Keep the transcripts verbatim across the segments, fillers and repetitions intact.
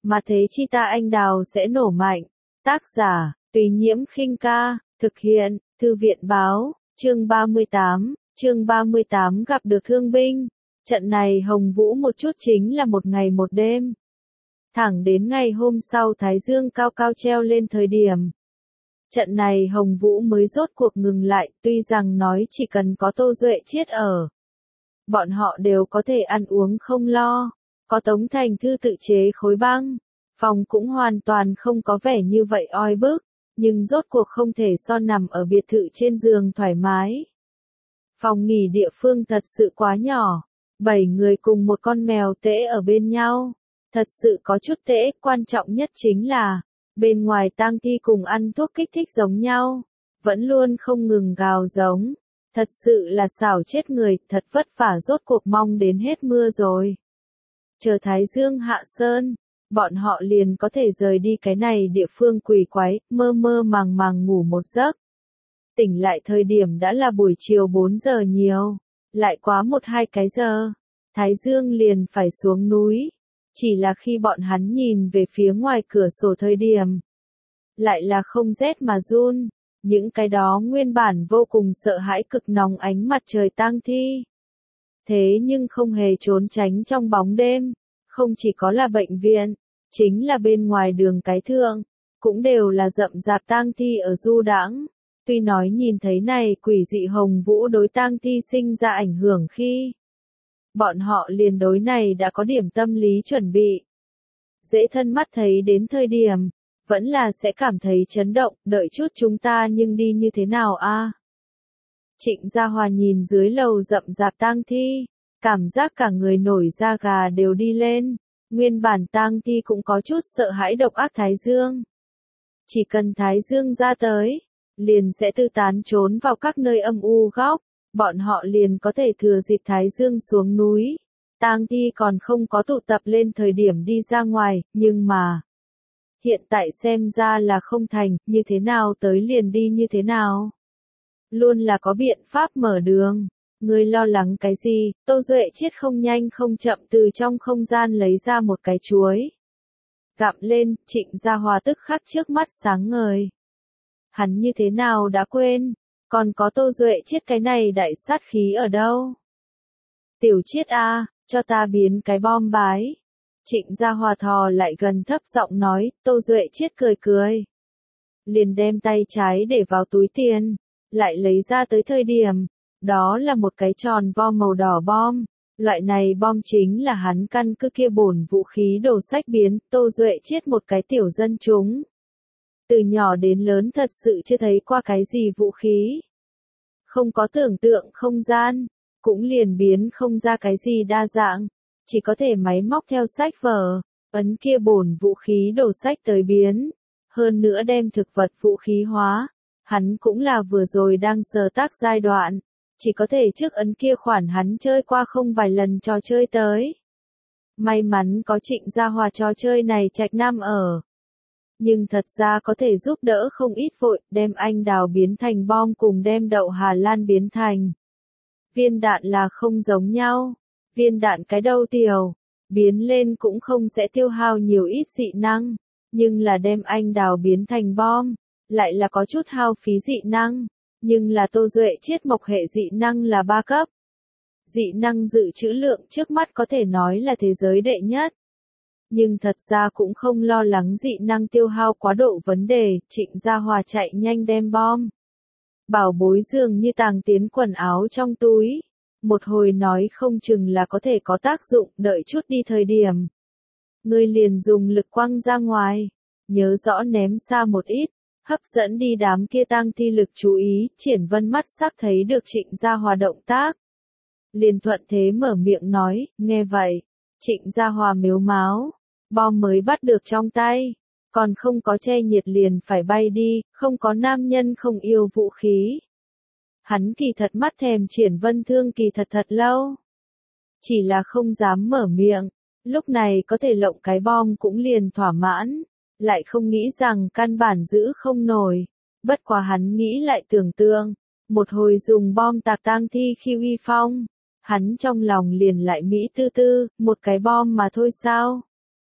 mà thế chi ta anh đào sẽ nổ mạnh. Tác giả, Tùy Nhiễm Khinh Ca, thực hiện, Thư viện Báo, chương ba mươi tám, chương ba mươi tám gặp được thương binh. Trận này Hồng Vũ một chút chính là một ngày một đêm. Thẳng đến ngày hôm sau Thái Dương cao cao treo lên thời điểm. Trận này Hồng Vũ mới rốt cuộc ngừng lại, tuy rằng nói chỉ cần có Tô Duệ Chiết ở. Bọn họ đều có thể ăn uống không lo, có Tống Thành Thư tự chế khối băng, phòng cũng hoàn toàn không có vẻ như vậy oi bức, nhưng rốt cuộc không thể so nằm ở biệt thự trên giường thoải mái. Phòng nghỉ địa phương thật sự quá nhỏ, bảy người cùng một con mèo tễ ở bên nhau, thật sự có chút tễ, quan trọng nhất chính là, bên ngoài tang thi cùng ăn thuốc kích thích giống nhau, vẫn luôn không ngừng gào giống. Thật sự là xảo chết người, thật vất vả rốt cuộc mong đến hết mưa rồi. Chờ Thái Dương hạ sơn, bọn họ liền có thể rời đi cái này địa phương quỷ quái, mơ mơ màng màng ngủ một giấc. Tỉnh lại thời điểm đã là buổi chiều bốn giờ nhiều, lại quá một hai cái giờ, Thái Dương liền phải xuống núi. Chỉ là khi bọn hắn nhìn về phía ngoài cửa sổ thời điểm, lại là không rét mà run. Những cái đó nguyên bản vô cùng sợ hãi cực nóng ánh mặt trời tang thi. Thế nhưng không hề trốn tránh trong bóng đêm, không chỉ có là bệnh viện, chính là bên ngoài đường cái thượng, cũng đều là rậm rạp tang thi ở du đãng. Tuy nói nhìn thấy này quỷ dị Hồng Vũ đối tang thi sinh ra ảnh hưởng khi bọn họ liền đối này đã có điểm tâm lý chuẩn bị. Dễ thân mắt thấy đến thời điểm, vẫn là sẽ cảm thấy chấn động, đợi chút chúng ta nhưng đi như thế nào a? Trịnh Gia Hòa nhìn dưới lầu rậm rạp tang thi, cảm giác cả người nổi da gà đều đi lên, nguyên bản tang thi cũng có chút sợ hãi độc ác Thái Dương. Chỉ cần Thái Dương ra tới, liền sẽ tư tán trốn vào các nơi âm u góc, bọn họ liền có thể thừa dịp Thái Dương xuống núi. Tang thi còn không có tụ tập lên thời điểm đi ra ngoài, nhưng mà hiện tại xem ra là không thành, như thế nào tới liền đi như thế nào. Luôn là có biện pháp mở đường. Ngươi lo lắng cái gì? Tô Duệ Chiết không nhanh không chậm từ trong không gian lấy ra một cái chuối. Gặm lên, Trịnh Gia Hòa tức khắc trước mắt sáng ngời. Hắn như thế nào đã quên, còn có Tô Duệ Chiết cái này đại sát khí ở đâu? Tiểu Chiết a, cho ta biến cái bom bái. Trịnh Gia Hòa thò lại gần thấp giọng nói, Tô Duệ Chiết cười cười. Liền đem tay trái để vào túi tiền, lại lấy ra tới thời điểm, đó là một cái tròn vo màu đỏ bom. Loại này bom chính là hắn căn cứ kia bổn vũ khí đồ sách biến, Tô Duệ Chiết một cái tiểu dân chúng. Từ nhỏ đến lớn thật sự chưa thấy qua cái gì vũ khí. Không có tưởng tượng không gian, cũng liền biến không ra cái gì đa dạng. Chỉ có thể máy móc theo sách vở, ấn kia bổn vũ khí đồ sách tới biến, hơn nữa đem thực vật vũ khí hóa, hắn cũng là vừa rồi đang sờ tác giai đoạn, chỉ có thể trước ấn kia khoản hắn chơi qua không vài lần trò chơi tới. May mắn có Trịnh Gia Hòa trò chơi này Trạch Nam ở. Nhưng thật ra có thể giúp đỡ không ít vội, đem anh đào biến thành bom cùng đem đậu Hà Lan biến thành. Viên đạn là không giống nhau. Viên đạn cái đầu tiểu, biến lên cũng không sẽ tiêu hao nhiều ít dị năng, nhưng là đem anh đào biến thành bom, lại là có chút hao phí dị năng, nhưng là Tô Duệ Chiết mộc hệ dị năng là ba cấp. Dị năng dự trữ lượng trước mắt có thể nói là thế giới đệ nhất. Nhưng thật ra cũng không lo lắng dị năng tiêu hao quá độ vấn đề, Trịnh Gia Hòa chạy nhanh đem bom. Bảo bối dường như tàng tiến quần áo trong túi. Một hồi nói không chừng là có thể có tác dụng, đợi chút đi thời điểm. Ngươi liền dùng lực quăng ra ngoài, nhớ rõ ném xa một ít, hấp dẫn đi đám kia tang thi lực chú ý, Triển Vân mắt sắc thấy được Trịnh Gia Hòa động tác. Liền thuận thế mở miệng nói, nghe vậy, Trịnh Gia Hòa mếu máo, bom mới bắt được trong tay, còn không có che nhiệt liền phải bay đi, không có nam nhân không yêu vũ khí. Hắn kỳ thật mắt thèm Triển Vân thương kỳ thật thật lâu. Chỉ là không dám mở miệng, lúc này có thể lộng cái bom cũng liền thỏa mãn, lại không nghĩ rằng căn bản giữ không nổi. Bất quá hắn nghĩ lại tưởng tượng, một hồi dùng bom tạc tang thi khi uy phong, hắn trong lòng liền lại mỹ tư tư, một cái bom mà thôi sao.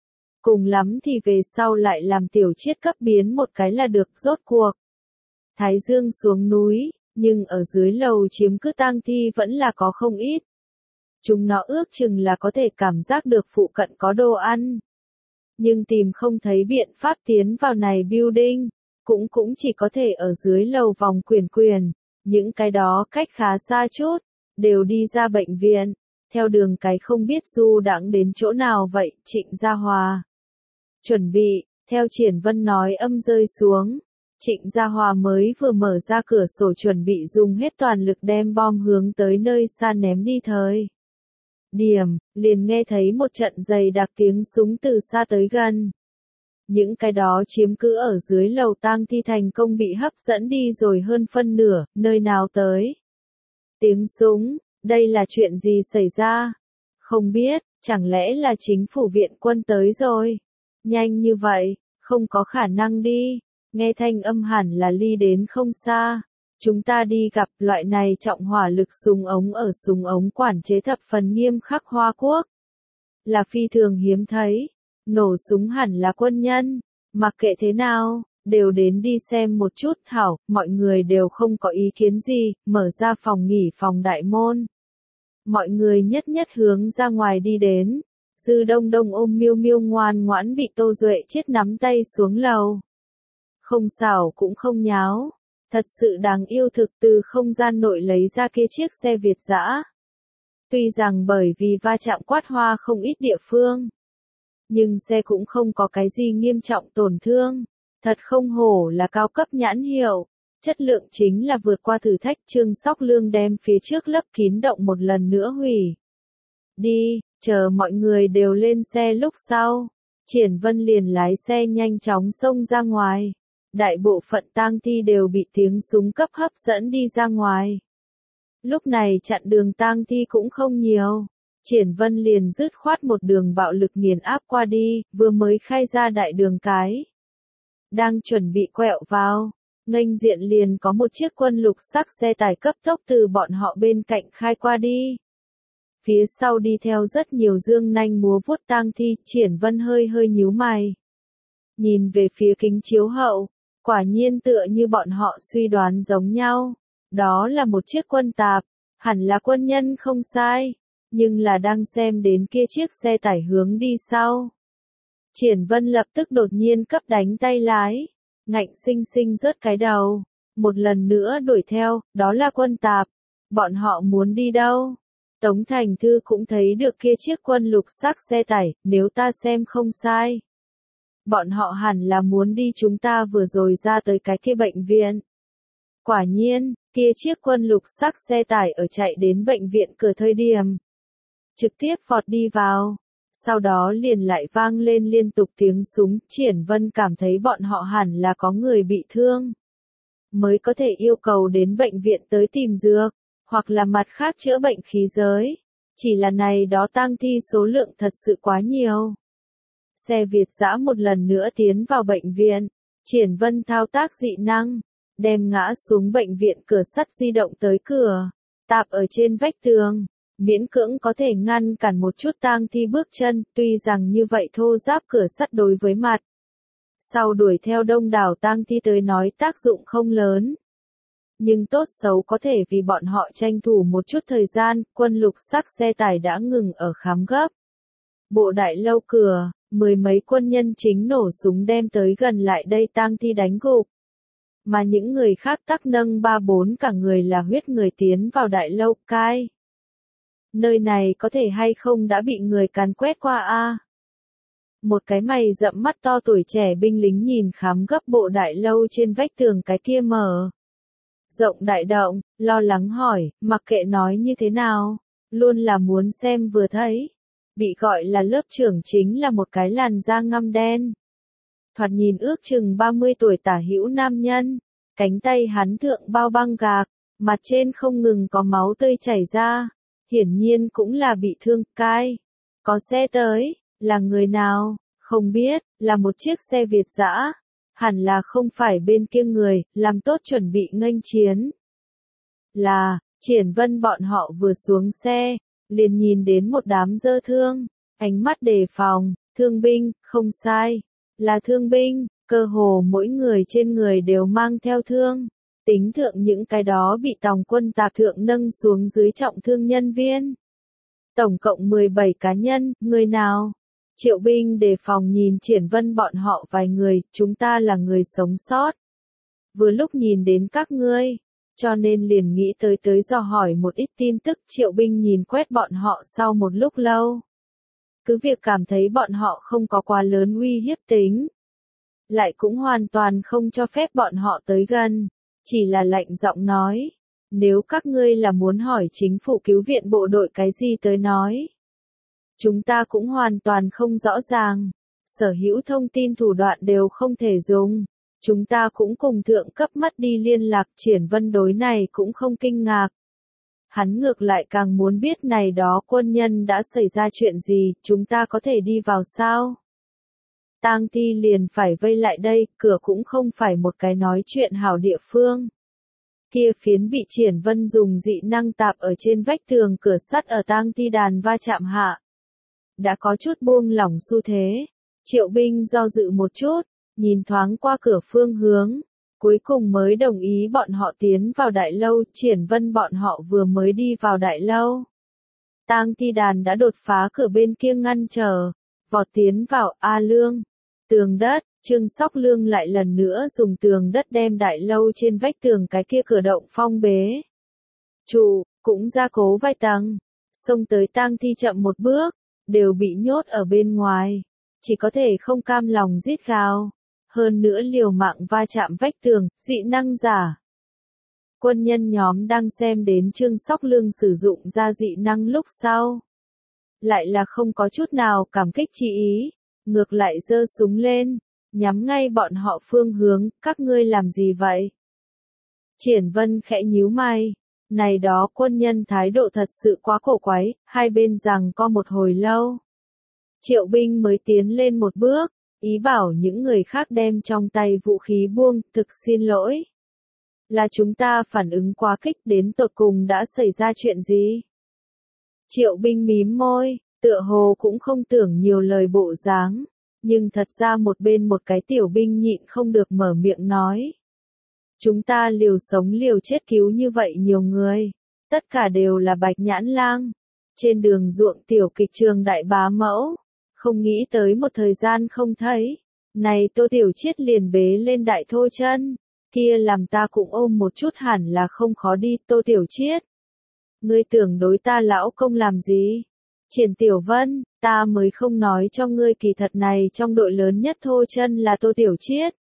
Cùng lắm thì về sau lại làm tiểu chiết cấp biến một cái là được, rốt cuộc. Thái Dương xuống núi, nhưng ở dưới lầu chiếm cứ tang thi vẫn là có không ít. Chúng nó ước chừng là có thể cảm giác được phụ cận có đồ ăn. Nhưng tìm không thấy biện pháp tiến vào này building, cũng cũng chỉ có thể ở dưới lầu vòng quyển quyển, những cái đó cách khá xa chút, đều đi ra bệnh viện, theo đường cái không biết du đãng đến chỗ nào vậy, Trịnh Gia Hòa. Chuẩn bị, theo Triển Vân nói âm rơi xuống, Trịnh Gia Hòa mới vừa mở ra cửa sổ chuẩn bị dùng hết toàn lực đem bom hướng tới nơi xa ném đi thời. Điểm, liền nghe thấy một trận dày đặc tiếng súng từ xa tới gần. Những cái đó chiếm cứ ở dưới lầu tang thi thành công bị hấp dẫn đi rồi hơn phân nửa, nơi nào tới. Tiếng súng, đây là chuyện gì xảy ra? Không biết, chẳng lẽ là chính phủ viện quân tới rồi? Nhanh như vậy, không có khả năng đi. Nghe thanh âm hẳn là ly đến không xa. Chúng ta đi gặp loại này trọng hỏa lực súng ống ở súng ống quản chế thập phần nghiêm khắc Hoa Quốc. Là phi thường hiếm thấy. Nổ súng hẳn là quân nhân. Mặc kệ thế nào, đều đến đi xem một chút hảo, mọi người đều không có ý kiến gì, mở ra phòng nghỉ phòng đại môn. Mọi người nhất nhất hướng ra ngoài đi đến. Dư Đông Đông ôm Miêu Miêu ngoan ngoãn bị Tô Duệ chết nắm tay xuống lầu. Không xảo cũng không nháo. Thật sự đáng yêu thực từ không gian nội lấy ra kia chiếc xe Việt dã. Tuy rằng bởi vì va chạm quát hoa không ít địa phương. Nhưng xe cũng không có cái gì nghiêm trọng tổn thương. Thật không hổ là cao cấp nhãn hiệu. Chất lượng chính là vượt qua thử thách. Trương Sóc Lương đem phía trước lấp kín động một lần nữa hủy. Đi, chờ mọi người đều lên xe lúc sau. Triển Vân liền lái xe nhanh chóng xông ra ngoài. Đại bộ phận tang thi đều bị tiếng súng cấp hấp dẫn đi ra ngoài. Lúc này chặn đường tang thi cũng không nhiều. Triển Vân liền dứt khoát một đường bạo lực nghiền áp qua đi, vừa mới khai ra đại đường cái. Đang chuẩn bị quẹo vào, nghênh diện liền có một chiếc quân lục sắc xe tải cấp tốc từ bọn họ bên cạnh khai qua đi. Phía sau đi theo rất nhiều dương nanh múa vuốt tang thi, Triển Vân hơi hơi nhíu mày. Nhìn về phía kính chiếu hậu, quả nhiên tựa như bọn họ suy đoán giống nhau. Đó là một chiếc quân tạp, hẳn là quân nhân không sai, nhưng là đang xem đến kia chiếc xe tải hướng đi sau. Triển Vân lập tức đột nhiên cấp đánh tay lái, ngạnh sinh sinh rớt cái đầu, một lần nữa đuổi theo, đó là quân tạp, bọn họ muốn đi đâu? Tống Thành Thư cũng thấy được kia chiếc quân lục sắc xe tải, nếu ta xem không sai. Bọn họ hẳn là muốn đi chúng ta vừa rồi ra tới cái kia bệnh viện. Quả nhiên, kia chiếc quân lục sắc xe tải ở chạy đến bệnh viện cửa thời điểm. Trực tiếp vọt đi vào. Sau đó liền lại vang lên liên tục tiếng súng, Triển Vân cảm thấy bọn họ hẳn là có người bị thương. Mới có thể yêu cầu đến bệnh viện tới tìm dược, hoặc là mặt khác chữa bệnh khí giới. Chỉ là này đó tang thi số lượng thật sự quá nhiều. Xe Việt dã một lần nữa tiến vào bệnh viện, Triển Vân thao tác dị năng, đem ngã xuống bệnh viện cửa sắt di động tới cửa, tạp ở trên vách tường, miễn cưỡng có thể ngăn cản một chút tang thi bước chân, tuy rằng như vậy thô ráp cửa sắt đối với mặt. Sau đuổi theo đông đảo tang thi tới nói tác dụng không lớn. Nhưng tốt xấu có thể vì bọn họ tranh thủ một chút thời gian, quân lục sắc xe tải đã ngừng ở khám gấp. Bộ đại lâu cửa, mười mấy quân nhân chính nổ súng đem tới gần lại đây tang thi đánh gục. Mà những người khác tắc nâng ba bốn cả người là huyết người tiến vào đại lâu cai. Nơi này có thể hay không đã bị người càn quét qua a? Một cái mày rậm mắt to tuổi trẻ binh lính nhìn khám gấp bộ đại lâu trên vách tường cái kia mở. Rộng đại động, lo lắng hỏi, mặc kệ nói như thế nào, luôn là muốn xem vừa thấy. Bị gọi là lớp trưởng chính là một cái làn da ngăm đen. Thoạt nhìn ước chừng ba mươi tuổi tả hữu nam nhân, cánh tay hắn thượng bao băng gạc, mặt trên không ngừng có máu tươi chảy ra, hiển nhiên cũng là bị thương, cai. Có xe tới, là người nào, không biết, là một chiếc xe Việt dã, hẳn là không phải bên kia người, làm tốt chuẩn bị nghênh chiến. Là, Triển Vân bọn họ vừa xuống xe, liền nhìn đến một đám dơ thương, ánh mắt đề phòng, Thương binh, không sai. Là thương binh, cơ hồ mỗi người trên người đều mang theo thương. Tính thượng những cái đó bị tòng quân tạp thượng nâng xuống dưới trọng thương nhân viên. Tổng cộng mười bảy cá nhân, người nào? Triệu binh đề phòng nhìn Triển Vân bọn họ vài người, chúng ta là người sống sót. Vừa lúc nhìn đến các ngươi, cho nên liền nghĩ tới tới dò hỏi một ít tin tức. Triệu binh nhìn quét bọn họ sau một lúc lâu. Cứ việc cảm thấy bọn họ không có quá lớn uy hiếp tính. Lại cũng hoàn toàn không cho phép bọn họ tới gần. Chỉ là lạnh giọng nói. Nếu các ngươi là muốn hỏi chính phủ cứu viện bộ đội cái gì tới nói. Chúng ta cũng hoàn toàn không rõ ràng. Sở hữu thông tin thủ đoạn đều không thể dùng. Chúng ta cũng cùng thượng cấp mất đi liên lạc. Triển Vân đối này cũng không kinh ngạc. Hắn ngược lại càng muốn biết này đó quân nhân đã xảy ra chuyện gì, chúng ta có thể đi vào sao? Tang thi liền phải vây lại đây, cửa cũng không phải một cái nói chuyện hảo địa phương. Kia phiến bị Triển Vân dùng dị năng tạp ở trên vách tường cửa sắt ở tang thi đàn va chạm hạ. Đã có chút buông lỏng xu thế. Triệu binh do dự một chút, nhìn thoáng qua cửa phương hướng. Cuối cùng mới đồng ý bọn họ tiến vào đại lâu. Triển Vân bọn họ vừa mới đi vào đại lâu. Tang thi đàn đã đột phá cửa bên kia ngăn trở. Vọt tiến vào A Lương. Tường đất, Trương Sóc Lương lại lần nữa dùng tường đất đem đại lâu trên vách tường cái kia cửa động phong bế. Trụ, cũng gia cố vài tầng. Xông tới tang thi chậm một bước, đều bị nhốt ở bên ngoài. Chỉ có thể không cam lòng rít gào. Hơn nữa liều mạng va chạm vách tường, dị năng giả. Quân nhân nhóm đang xem đến Trương Sóc Lương sử dụng ra dị năng lúc sau. Lại là không có chút nào cảm kích chi ý, ngược lại giơ súng lên, nhắm ngay bọn họ phương hướng, các ngươi làm gì vậy? Triển Vân khẽ nhíu mày, này đó quân nhân thái độ thật sự quá cổ quái, hai bên giằng co một hồi lâu. Triệu binh mới tiến lên một bước. Ý bảo những người khác đem trong tay vũ khí buông, thực xin lỗi. Là chúng ta phản ứng quá kích, đến tột cùng đã xảy ra chuyện gì? Triệu binh mím môi, tựa hồ cũng không tưởng nhiều lời bộ dáng, nhưng thật ra một bên một cái tiểu binh nhịn không được mở miệng nói. Chúng ta liều sống liều chết cứu như vậy nhiều người, tất cả đều là Bạch Nhãn Lang. Trên đường ruộng tiểu kịch trường đại bá mẫu. Không nghĩ tới một thời gian không thấy. Này Tô Tiểu Chiết liền bế lên đại thô chân. Kia làm ta cũng ôm một chút hẳn là không khó đi. Tô Tiểu Chiết. Ngươi tưởng đối ta lão công làm gì? Triển Tiểu Vân, ta mới không nói cho ngươi kỳ thật này trong đội lớn nhất thô chân là Tô Tiểu Chiết.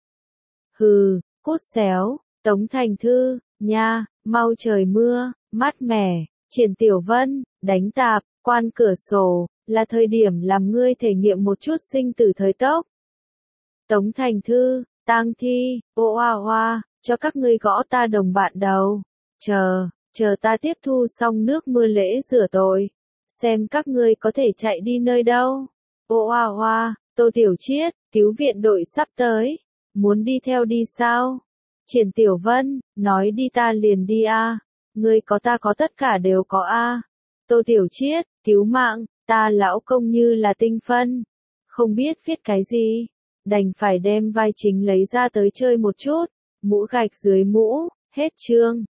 Hừ, cút xéo, Tống Thành Thư, nha, mau trời mưa, mát mẻ, Triển Tiểu Vân, đánh tạp, quan cửa sổ. Là thời điểm làm ngươi thể nghiệm một chút sinh tử thời tốc. Tống Thành Thư, tang thi, ô oa oa, cho các ngươi gõ ta đồng bạn đầu. Chờ, chờ ta tiếp thu xong nước mưa lễ rửa tội. Xem các ngươi có thể chạy đi nơi đâu. Ô oa oa, Tô Tiểu Chiết, cứu viện đội sắp tới. Muốn đi theo đi sao? Triển Tiểu Vân, nói đi ta liền đi a. Ngươi có ta có tất cả đều có a. Tô Tiểu Chiết, cứu mạng. Ta lão công như là tinh phân, không biết viết cái gì, đành phải đem vai chính lấy ra tới chơi một chút, mũ gạch dưới mũ, hết chương.